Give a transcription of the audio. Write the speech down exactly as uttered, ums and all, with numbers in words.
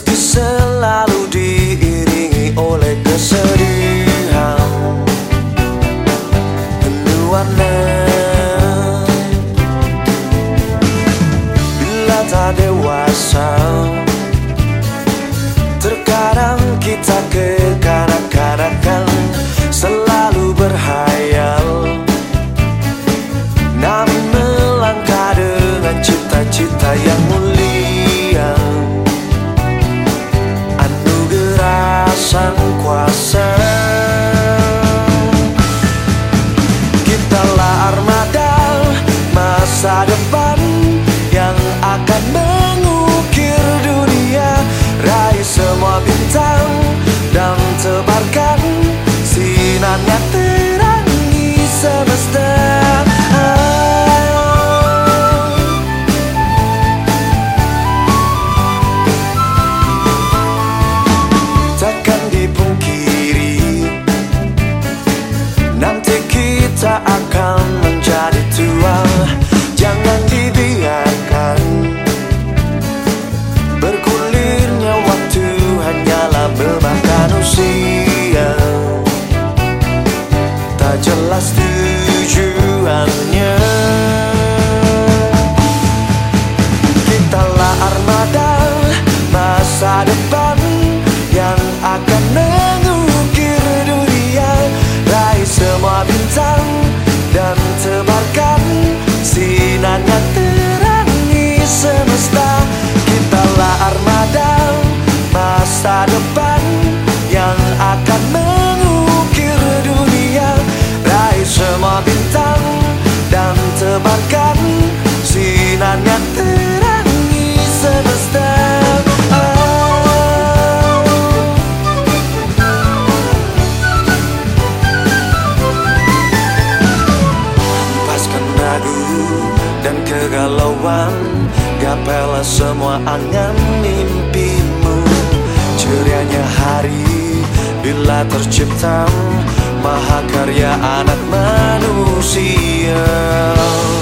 Meski selalu diiringi oleh kesedihan penuh warna. Bila tak dewasa, terkadang kita kekanak-kanakan, selalu berhayal, namun melangkah dengan cita-cita yang mulia. Anugerah Sang Kuasa, kitalah armada masa depan yang akan mengukir dunia, raih semua bintang dan tebarkan sinarnya terangi semesta. Takkan dipungkiri, nanti kita akan menjadi tua. Jangan dibiarkan bergulirnya waktu, hanyalah memakan usia. Tak jelas tujuannya. Kitalah armada masa depan yang akan mengukir dunia, raih semua bintang dan tebarkan sinarnya terangi semesta. Kitalah armada masa depan yang akan mengukir dunia, raih semua bintang dan tebarkan sinarnya terangi semesta. Lepaskan ragu dan kegalauan, gapailah semua angan mimpimu. Cerianya hari bila tercipta mahakarya anak manusia.